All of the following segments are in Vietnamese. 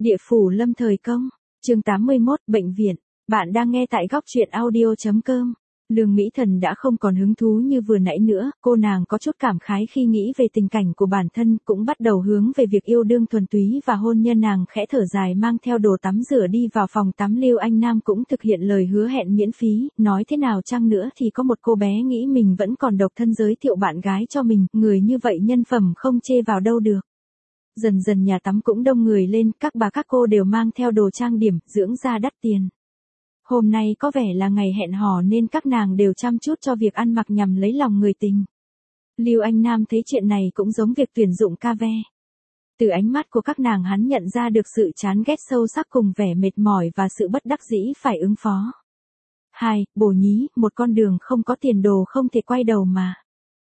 Địa phủ lâm thời công, chương 81, bệnh viện. Bạn đang nghe tại góc truyện audio.com. Lương Mỹ Thần đã không còn hứng thú như vừa nãy nữa, cô nàng có chút cảm khái khi nghĩ về tình cảnh của bản thân, cũng bắt đầu hướng về việc yêu đương thuần túy và hôn nhân. Nàng khẽ thở dài mang theo đồ tắm rửa đi vào phòng tắm. Lưu Anh Nam cũng thực hiện lời hứa hẹn miễn phí, nói thế nào chăng nữa thì có một cô bé nghĩ mình vẫn còn độc thân giới thiệu bạn gái cho mình, người như vậy nhân phẩm không chê vào đâu được. Dần dần nhà tắm cũng đông người lên, các bà các cô đều mang theo đồ trang điểm, dưỡng da đắt tiền. Hôm nay có vẻ là ngày hẹn hò nên các nàng đều chăm chút cho việc ăn mặc nhằm lấy lòng người tình. Lưu Anh Nam thấy chuyện này cũng giống việc tuyển dụng ca ve. Từ ánh mắt của các nàng hắn nhận ra được sự chán ghét sâu sắc cùng vẻ mệt mỏi và sự bất đắc dĩ phải ứng phó. Bổ nhí, một con đường không có tiền đồ không thể quay đầu mà.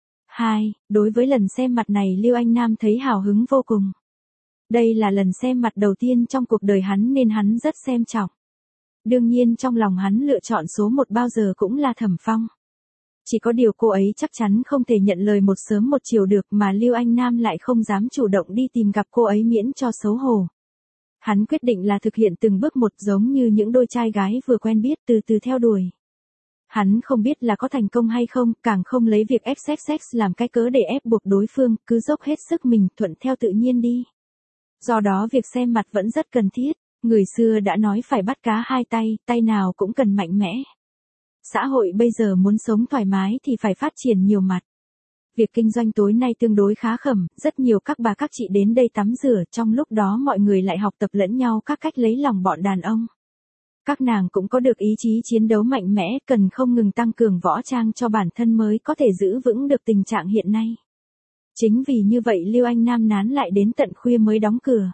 Đối với lần xem mặt này Lưu Anh Nam thấy hào hứng vô cùng. Đây là lần xem mặt đầu tiên trong cuộc đời hắn nên hắn rất xem trọng. Đương nhiên trong lòng hắn lựa chọn số một bao giờ cũng là Thẩm Phong. Chỉ có điều cô ấy chắc chắn không thể nhận lời một sớm một chiều được mà Lưu Anh Nam lại không dám chủ động đi tìm gặp cô ấy miễn cho xấu hổ. Hắn quyết định là thực hiện từng bước một giống như những đôi trai gái vừa quen biết từ từ theo đuổi. Hắn không biết là có thành công hay không, càng không lấy việc ép sex làm cái cớ để ép buộc đối phương, cứ dốc hết sức mình, thuận theo tự nhiên đi. Do đó việc xem mặt vẫn rất cần thiết, người xưa đã nói phải bắt cá hai tay, tay nào cũng cần mạnh mẽ. Xã hội bây giờ muốn sống thoải mái thì phải phát triển nhiều mặt. Việc kinh doanh tối nay tương đối khá khẩm, rất nhiều các bà các chị đến đây tắm rửa, trong lúc đó mọi người lại học tập lẫn nhau các cách lấy lòng bọn đàn ông. Các nàng cũng có được ý chí chiến đấu mạnh mẽ, cần không ngừng tăng cường võ trang cho bản thân mới có thể giữ vững được tình trạng hiện nay. Chính vì như vậy Lưu Anh Nam nán lại đến tận khuya mới đóng cửa.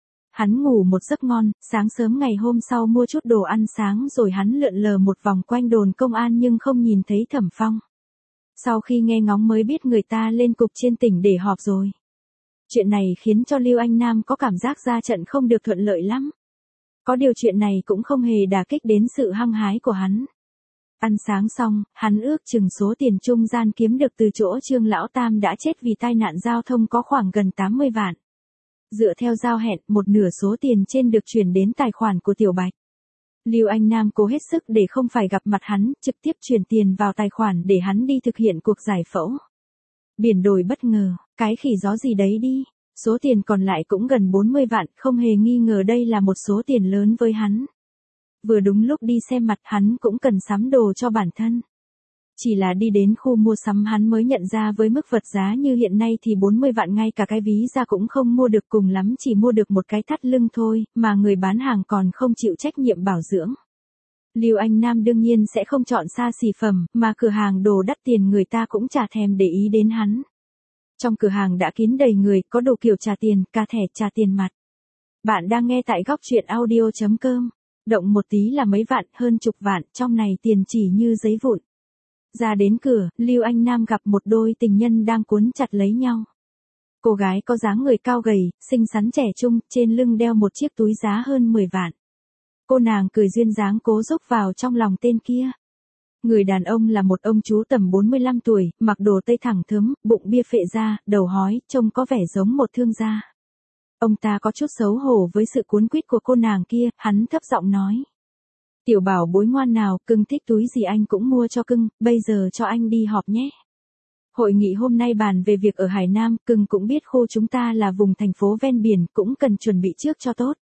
Hắn ngủ một giấc ngon, sáng sớm ngày hôm sau mua chút đồ ăn sáng rồi hắn lượn lờ một vòng quanh đồn công an nhưng không nhìn thấy Thẩm Phong. Sau khi nghe ngóng mới biết người ta lên cục trên tỉnh để họp rồi. Chuyện này khiến cho Lưu Anh Nam có cảm giác ra trận không được thuận lợi lắm. Có điều chuyện này cũng không hề đả kích đến sự hăng hái của hắn. Ăn sáng xong, hắn ước chừng số tiền trung gian kiếm được từ chỗ Trương Lão Tam đã chết vì tai nạn giao thông có khoảng gần 80 vạn. Dựa theo giao hẹn, một nửa số tiền trên được chuyển đến tài khoản của Tiểu Bạch. Lưu Anh Nam cố hết sức để không phải gặp mặt hắn, trực tiếp chuyển tiền vào tài khoản để hắn đi thực hiện cuộc giải phẫu. Biển đổi bất ngờ, cái khỉ gió gì đấy đi. Số tiền còn lại cũng gần 40 vạn, không hề nghi ngờ đây là một số tiền lớn với hắn. Vừa đúng lúc đi xem mặt hắn cũng cần sắm đồ cho bản thân. Chỉ là đi đến khu mua sắm hắn mới nhận ra với mức vật giá như hiện nay thì 40 vạn ngay cả cái ví da cũng không mua được, cùng lắm chỉ mua được một cái thắt lưng thôi, mà người bán hàng còn không chịu trách nhiệm bảo dưỡng. Lưu Anh Nam đương nhiên sẽ không chọn xa xỉ phẩm, mà cửa hàng đồ đắt tiền người ta cũng chả thèm để ý đến hắn. Trong cửa hàng đã kín đầy người, có đồ kiểu trả tiền, cả thẻ trả tiền mặt. Bạn đang nghe tại góc truyện audio.com. Động một tí là mấy vạn, hơn chục vạn, trong này tiền chỉ như giấy vụn. Ra đến cửa, Lưu Anh Nam gặp một đôi tình nhân đang cuốn chặt lấy nhau. Cô gái có dáng người cao gầy, xinh xắn trẻ trung, trên lưng đeo một chiếc túi giá hơn 10 vạn. Cô nàng cười duyên dáng cố rúc vào trong lòng tên kia. Người đàn ông là một ông chú tầm 45 tuổi, mặc đồ tây thẳng thớm, bụng bia phệ ra, đầu hói, trông có vẻ giống một thương gia. Ông ta có chút xấu hổ với sự cuốn quýt của cô nàng kia, hắn thấp giọng nói. Tiểu bảo bối ngoan nào, cưng thích túi gì anh cũng mua cho cưng, bây giờ cho anh đi họp nhé. Hội nghị hôm nay bàn về việc ở Hải Nam, cưng cũng biết khu chúng ta là vùng thành phố ven biển, cũng cần chuẩn bị trước cho tốt.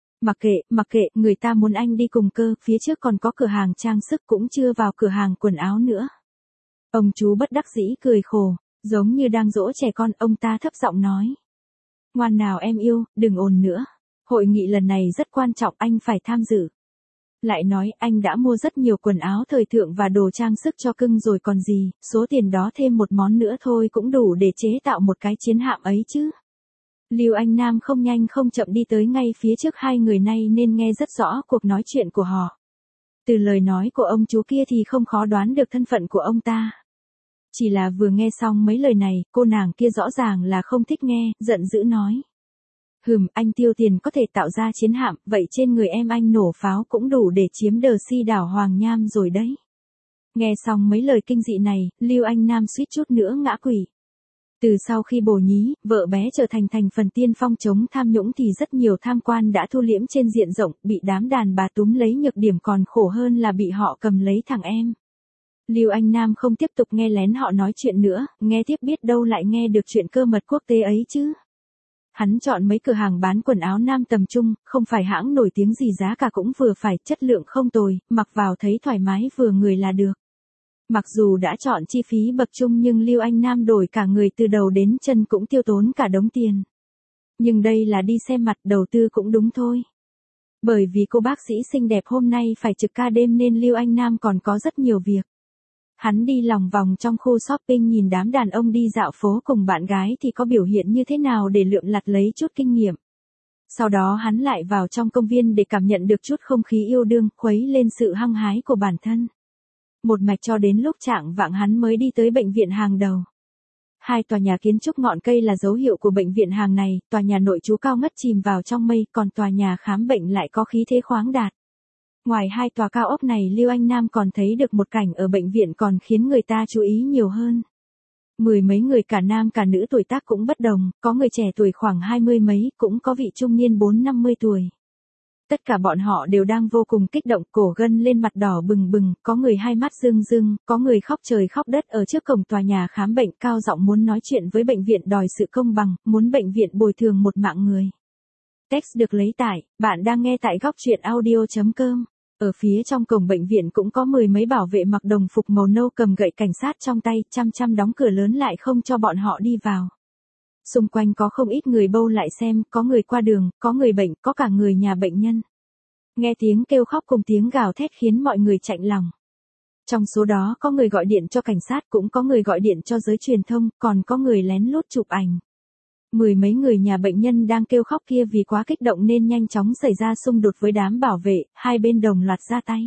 Mặc kệ, người ta muốn anh đi cùng cơ, phía trước còn có cửa hàng trang sức cũng chưa vào cửa hàng quần áo nữa. Ông chú bất đắc dĩ cười khổ, giống như đang dỗ trẻ con, ông ta thấp giọng nói. Ngoan nào em yêu, đừng ồn nữa. Hội nghị lần này rất quan trọng, anh phải tham dự. Lại nói, anh đã mua rất nhiều quần áo thời thượng và đồ trang sức cho cưng rồi còn gì, số tiền đó thêm một món nữa thôi cũng đủ để chế tạo một cái chiến hạm ấy chứ. Lưu Anh Nam không nhanh không chậm đi tới ngay phía trước hai người này nên nghe rất rõ cuộc nói chuyện của họ. Từ lời nói của ông chú kia thì không khó đoán được thân phận của ông ta. Chỉ là vừa nghe xong mấy lời này, cô nàng kia rõ ràng là không thích nghe, giận dữ nói. Anh tiêu tiền có thể tạo ra chiến hạm, vậy trên người em anh nổ pháo cũng đủ để chiếm đờ si đảo Hoàng Nham rồi đấy. Nghe xong mấy lời kinh dị này, Lưu Anh Nam suýt chút nữa ngã quỵ. Từ sau khi Bồ Nhí, vợ bé trở thành thành phần tiên phong chống tham nhũng thì rất nhiều tham quan đã thu liễm trên diện rộng, bị đám đàn bà túm lấy nhược điểm còn khổ hơn là bị họ cầm lấy thằng em. Lưu Anh Nam không tiếp tục nghe lén họ nói chuyện nữa, nghe tiếp biết đâu lại nghe được chuyện cơ mật quốc tế ấy chứ. Hắn chọn mấy cửa hàng bán quần áo nam tầm trung, không phải hãng nổi tiếng gì giá cả cũng vừa phải, chất lượng không tồi, mặc vào thấy thoải mái vừa người là được. Mặc dù đã chọn chi phí bậc trung nhưng Lưu Anh Nam đổi cả người từ đầu đến chân cũng tiêu tốn cả đống tiền. Nhưng đây là đi xem mặt, đầu tư cũng đúng thôi. Bởi vì cô bác sĩ xinh đẹp hôm nay phải trực ca đêm nên Lưu Anh Nam còn có rất nhiều việc. Hắn đi lòng vòng trong khu shopping nhìn đám đàn ông đi dạo phố cùng bạn gái thì có biểu hiện như thế nào để lượm lặt lấy chút kinh nghiệm. Sau đó hắn lại vào trong công viên để cảm nhận được chút không khí yêu đương, khuấy lên sự hăng hái của bản thân. Một mạch cho đến lúc chạng vạng hắn mới đi tới bệnh viện hàng đầu. Hai tòa nhà kiến trúc ngọn cây là dấu hiệu của bệnh viện hàng này, tòa nhà nội trú cao ngất chìm vào trong mây, còn tòa nhà khám bệnh lại có khí thế khoáng đạt. Ngoài hai tòa cao ốc này Lưu Anh Nam còn thấy được một cảnh ở bệnh viện còn khiến người ta chú ý nhiều hơn. Mười mấy người cả nam cả nữ tuổi tác cũng bất đồng, có người trẻ tuổi khoảng 20 mấy, cũng có vị trung niên 4-50 tuổi. Tất cả bọn họ đều đang vô cùng kích động, cổ gân lên mặt đỏ bừng bừng, có người hai mắt rưng rưng, có người khóc trời khóc đất ở trước cổng tòa nhà khám bệnh cao giọng muốn nói chuyện với bệnh viện đòi sự công bằng, muốn bệnh viện bồi thường một mạng người. Text được lấy tải, bạn đang nghe tại góc truyện audio.com. Ở phía trong cổng bệnh viện cũng có mười mấy bảo vệ mặc đồng phục màu nâu cầm gậy cảnh sát trong tay, chăm đóng cửa lớn lại không cho bọn họ đi vào. Xung quanh có không ít người bâu lại xem, có người qua đường, có người bệnh, có cả người nhà bệnh nhân. Nghe tiếng kêu khóc cùng tiếng gào thét khiến mọi người chạnh lòng. Trong số đó có người gọi điện cho cảnh sát, cũng có người gọi điện cho giới truyền thông, còn có người lén lút chụp ảnh. Mười mấy người nhà bệnh nhân đang kêu khóc kia vì quá kích động nên nhanh chóng xảy ra xung đột với đám bảo vệ, hai bên đồng loạt ra tay.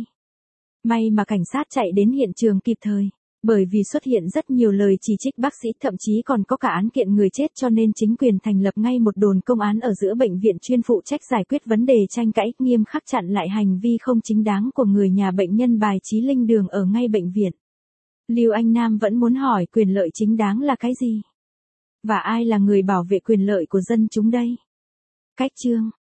May mà cảnh sát chạy đến hiện trường kịp thời. Bởi vì xuất hiện rất nhiều lời chỉ trích bác sĩ, thậm chí còn có cả án kiện người chết cho nên chính quyền thành lập ngay một đồn công án ở giữa bệnh viện chuyên phụ trách giải quyết vấn đề tranh cãi, nghiêm khắc chặn lại hành vi không chính đáng của người nhà bệnh nhân bài trí linh đường ở ngay bệnh viện. Lưu Anh Nam vẫn muốn hỏi quyền lợi chính đáng là cái gì? Và ai là người bảo vệ quyền lợi của dân chúng đây? Cách chương